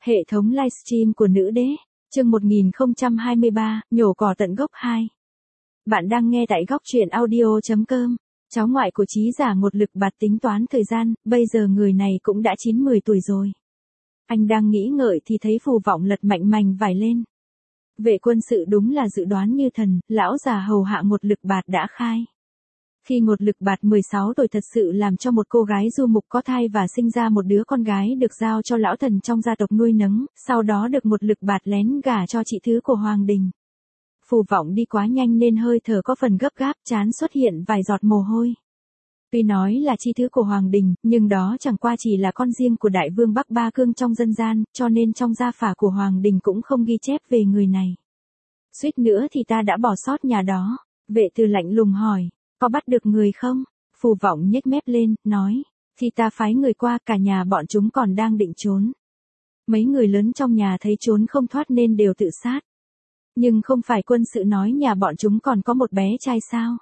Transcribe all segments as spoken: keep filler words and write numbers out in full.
Hệ thống livestream của nữ đế, chương một nghìn không trăm hai mươi ba, nhổ cỏ tận gốc hai. Bạn đang nghe tại góc truyện audio chấm com. Cháu ngoại của Trí Giả một lực bạt tính toán thời gian, bây giờ người này cũng đã chín mười tuổi rồi. Anh đang nghĩ ngợi thì thấy Phù Vọng lật mạnh mành vải lên. Vệ quân sự đúng là dự đoán như thần, lão già hầu hạ một lực bạt đã khai. Khi một lực bạt mười sáu tuổi thật sự làm cho một cô gái du mục có thai và sinh ra một đứa con gái được giao cho lão thần trong gia tộc nuôi nấng, sau đó được một lực bạt lén gả cho chị thứ của Hoàng Đình. Phù Vọng đi quá nhanh nên hơi thở có phần gấp gáp, trán xuất hiện vài giọt mồ hôi. Tuy nói là chi thứ của Hoàng Đình, nhưng đó chẳng qua chỉ là con riêng của đại vương Bắc Ba Cương trong dân gian, cho nên trong gia phả của Hoàng Đình cũng không ghi chép về người này. Suýt nữa thì ta đã bỏ sót nhà đó. Vệ Từ lạnh lùng hỏi, có bắt được người không? Phù Vọng nhếch mép lên, nói, thì ta phái người qua, cả nhà bọn chúng còn đang định trốn. Mấy người lớn trong nhà thấy trốn không thoát nên đều tự sát. Nhưng không phải quân sự nói nhà bọn chúng còn có một bé trai sao?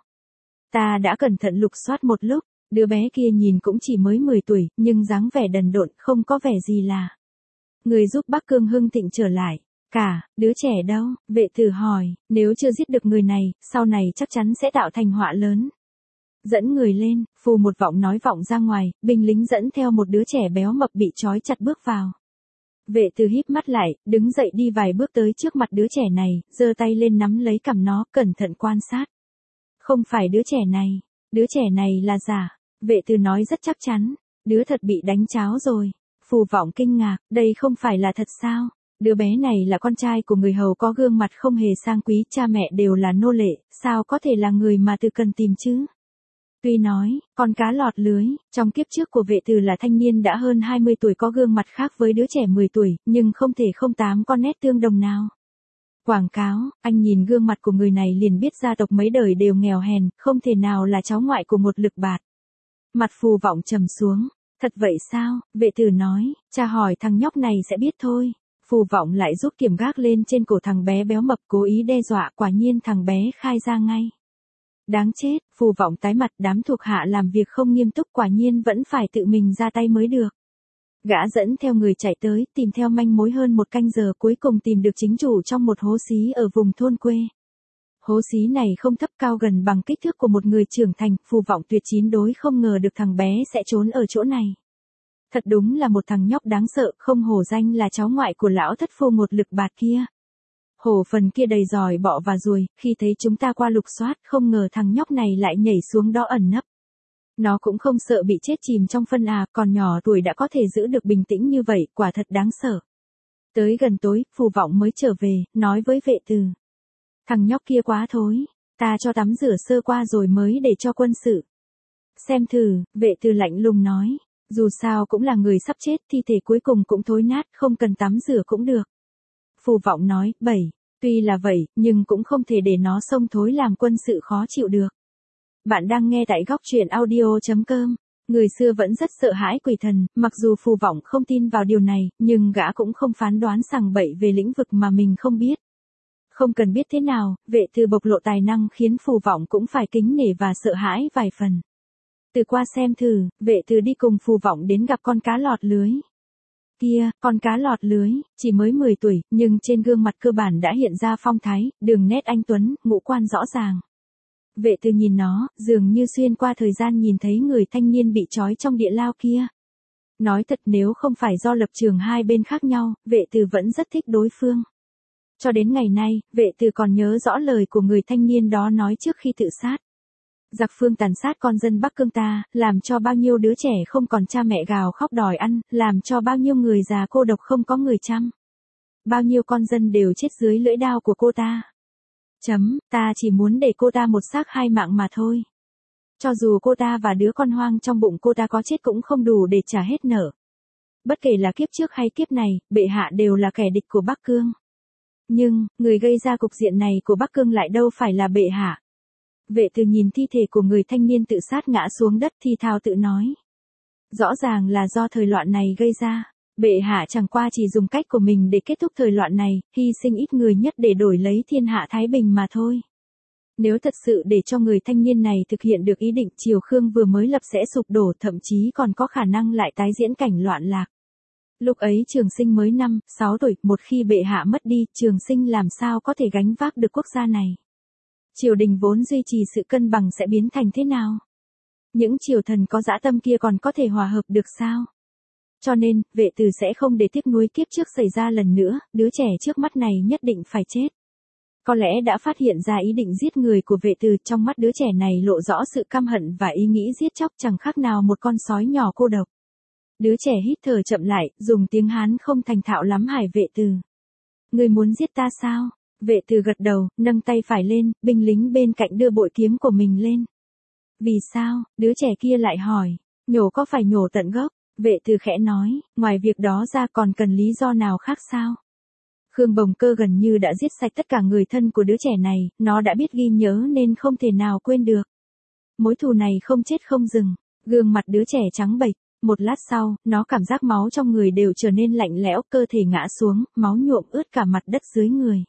Ta đã cẩn thận lục soát một lúc, đứa bé kia nhìn cũng chỉ mới mười tuổi, nhưng dáng vẻ đần độn, không có vẻ gì là người giúp Bắc Cương hưng thịnh trở lại. Cả, đứa trẻ đâu? Vệ Tử hỏi, nếu chưa giết được người này, sau này chắc chắn sẽ tạo thành họa lớn. Dẫn người lên, Phù một Vọng nói vọng ra ngoài, binh lính dẫn theo một đứa trẻ béo mập bị trói chặt bước vào. Vệ Tử híp mắt lại, đứng dậy đi vài bước tới trước mặt đứa trẻ này, giơ tay lên nắm lấy cằm nó, cẩn thận quan sát. Không phải đứa trẻ này, đứa trẻ này là giả. Vệ Tử nói rất chắc chắn, đứa thật bị đánh cháo rồi. Phù Vọng kinh ngạc, đây không phải là thật sao? Đứa bé này là con trai của người hầu có gương mặt không hề sang quý, cha mẹ đều là nô lệ, sao có thể là người mà Từ cần tìm chứ? Tuy nói, con cá lọt lưới, trong kiếp trước của Vệ Tử là thanh niên đã hơn hai mươi tuổi có gương mặt khác với đứa trẻ mười tuổi, nhưng không thể không tám con nét tương đồng nào. Quảng cáo, anh nhìn gương mặt của người này liền biết gia tộc mấy đời đều nghèo hèn, không thể nào là cháu ngoại của một lực bạt. Mặt Phù Vọng trầm xuống, thật vậy sao? Vệ Tử nói, cha hỏi thằng nhóc này sẽ biết thôi. Phù Vọng lại rút kiểm gác lên trên cổ thằng bé béo mập, cố ý đe dọa, quả nhiên thằng bé khai ra ngay. Đáng chết, Phù Vọng tái mặt, đám thuộc hạ làm việc không nghiêm túc, quả nhiên vẫn phải tự mình ra tay mới được. Gã dẫn theo người chạy tới, tìm theo manh mối hơn một canh giờ, cuối cùng tìm được chính chủ trong một hố xí ở vùng thôn quê. Hố xí này không thấp cao gần bằng kích thước của một người trưởng thành, Phù Vọng tuyệt chín đối không ngờ được thằng bé sẽ trốn ở chỗ này. Thật đúng là một thằng nhóc đáng sợ, không hổ danh là cháu ngoại của lão thất phu một lực bạt kia. Hổ phần kia đầy giòi bọ và ruồi, khi thấy chúng ta qua lục soát, không ngờ thằng nhóc này lại nhảy xuống đó ẩn nấp. Nó cũng không sợ bị chết chìm trong phân à, còn nhỏ tuổi đã có thể giữ được bình tĩnh như vậy, quả thật đáng sợ. Tới gần tối, Phù Vọng mới trở về, nói với Vệ Tử. Thằng nhóc kia quá thối, ta cho tắm rửa sơ qua rồi mới để cho quân sự xem thử. Vệ Tử lạnh lùng nói. Dù sao cũng là người sắp chết, thi thể cuối cùng cũng thối nát, không cần tắm rửa cũng được. Phù Vọng nói, bảy, tuy là vậy, nhưng cũng không thể để nó xông thối làm quân sự khó chịu được. Bạn đang nghe tại góc truyện audio chấm com. Người xưa vẫn rất sợ hãi quỷ thần, mặc dù Phù Vọng không tin vào điều này, nhưng gã cũng không phán đoán sằng bậy về lĩnh vực mà mình không biết. Không cần biết thế nào, Vệ Tử bộc lộ tài năng khiến Phù Vọng cũng phải kính nể và sợ hãi vài phần. Từ qua xem thử, Vệ Tử đi cùng Phù Vọng đến gặp con cá lọt lưới. Kia, con cá lọt lưới, chỉ mới mười tuổi, nhưng trên gương mặt cơ bản đã hiện ra phong thái, đường nét anh tuấn, ngũ quan rõ ràng. Vệ Tử nhìn nó, dường như xuyên qua thời gian nhìn thấy người thanh niên bị trói trong địa lao kia. Nói thật, nếu không phải do lập trường hai bên khác nhau, Vệ Tử vẫn rất thích đối phương. Cho đến ngày nay, Vệ Tử còn nhớ rõ lời của người thanh niên đó nói trước khi tự sát. Giặc phương tàn sát con dân Bắc Cương ta, làm cho bao nhiêu đứa trẻ không còn cha mẹ gào khóc đòi ăn, làm cho bao nhiêu người già cô độc không có người chăm. Bao nhiêu con dân đều chết dưới lưỡi đao của cô ta. Chấm, ta chỉ muốn để cô ta một xác hai mạng mà thôi. Cho dù cô ta và đứa con hoang trong bụng cô ta có chết cũng không đủ để trả hết nợ. Bất kể là kiếp trước hay kiếp này, bệ hạ đều là kẻ địch của Bắc Cương. Nhưng, người gây ra cục diện này của Bắc Cương lại đâu phải là bệ hạ. Vệ Tử nhìn thi thể của người thanh niên tự sát ngã xuống đất thì thào tự nói. Rõ ràng là do thời loạn này gây ra, bệ hạ chẳng qua chỉ dùng cách của mình để kết thúc thời loạn này, hy sinh ít người nhất để đổi lấy thiên hạ thái bình mà thôi. Nếu thật sự để cho người thanh niên này thực hiện được ý định, Triều Khương vừa mới lập sẽ sụp đổ, thậm chí còn có khả năng lại tái diễn cảnh loạn lạc. Lúc ấy Trường Sinh mới năm, sáu tuổi, một khi bệ hạ mất đi, Trường Sinh làm sao có thể gánh vác được quốc gia này. Triều đình vốn duy trì sự cân bằng sẽ biến thành thế nào? Những triều thần có dã tâm kia còn có thể hòa hợp được sao? Cho nên, vệ từ sẽ không để tiếc nuối kiếp trước xảy ra lần nữa, đứa trẻ trước mắt này nhất định phải chết. Có lẽ đã phát hiện ra ý định giết người của vệ từ, trong mắt đứa trẻ này lộ rõ sự căm hận và ý nghĩ giết chóc chẳng khác nào một con sói nhỏ cô độc. Đứa trẻ hít thở chậm lại, dùng tiếng Hán không thành thạo lắm hỏi vệ từ. Ngươi muốn giết ta sao? Vệ từ gật đầu, nâng tay phải lên, binh lính bên cạnh đưa bội kiếm của mình lên. Vì sao? Đứa trẻ kia lại hỏi. Nhổ có phải nhổ tận gốc? Vệ từ khẽ nói, ngoài việc đó ra còn cần lý do nào khác sao? Khương Bồng Cơ gần như đã giết sạch tất cả người thân của đứa trẻ này, nó đã biết ghi nhớ nên không thể nào quên được. Mối thù này không chết không dừng, gương mặt đứa trẻ trắng bệch. Một lát sau, nó cảm giác máu trong người đều trở nên lạnh lẽo, cơ thể ngã xuống, máu nhuộm ướt cả mặt đất dưới người.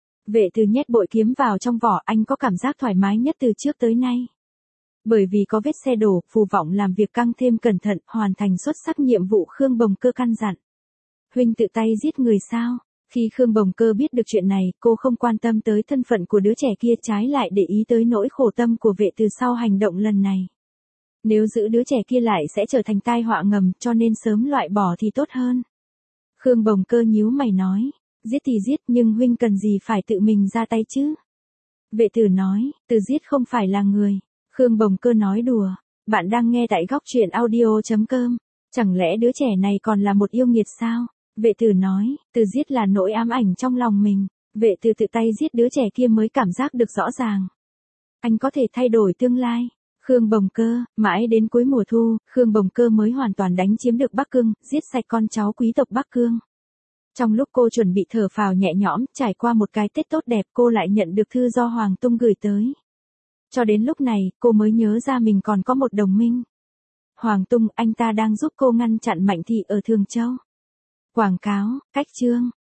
Vệ từ nhét bội kiếm vào trong vỏ, anh có cảm giác thoải mái nhất từ trước tới nay. Bởi vì có vết xe đổ, phù vọng làm việc căng thêm cẩn thận, hoàn thành xuất sắc nhiệm vụ. Khương Bồng Cơ căn dặn. Huynh tự tay giết người sao? Khi Khương Bồng Cơ biết được chuyện này, cô không quan tâm tới thân phận của đứa trẻ kia, trái lại để ý tới nỗi khổ tâm của vệ từ sau hành động lần này. Nếu giữ đứa trẻ kia lại sẽ trở thành tai họa ngầm, cho nên sớm loại bỏ thì tốt hơn. Khương Bồng Cơ nhíu mày nói, giết thì giết nhưng huynh cần gì phải tự mình ra tay chứ? Vệ tử nói, từ giết không phải là người. Khương Bồng Cơ nói đùa, bạn đang nghe tại góc truyện audio chấm com. Chẳng lẽ đứa trẻ này còn là một yêu nghiệt sao? Vệ tử nói, từ giết là nỗi ám ảnh trong lòng mình. Vệ tử tự tay giết đứa trẻ kia mới cảm giác được rõ ràng. Anh có thể thay đổi tương lai. Khương Bồng Cơ, mãi đến cuối mùa thu, Khương Bồng Cơ mới hoàn toàn đánh chiếm được Bắc Cương, giết sạch con cháu quý tộc Bắc Cương. Trong lúc cô chuẩn bị thở phào nhẹ nhõm, trải qua một cái Tết tốt đẹp, cô lại nhận được thư do Hoàng Tung gửi tới. Cho đến lúc này, cô mới nhớ ra mình còn có một đồng minh. Hoàng Tung, anh ta đang giúp cô ngăn chặn Mạnh Thị ở Thường Châu. Quảng cáo, cách chương.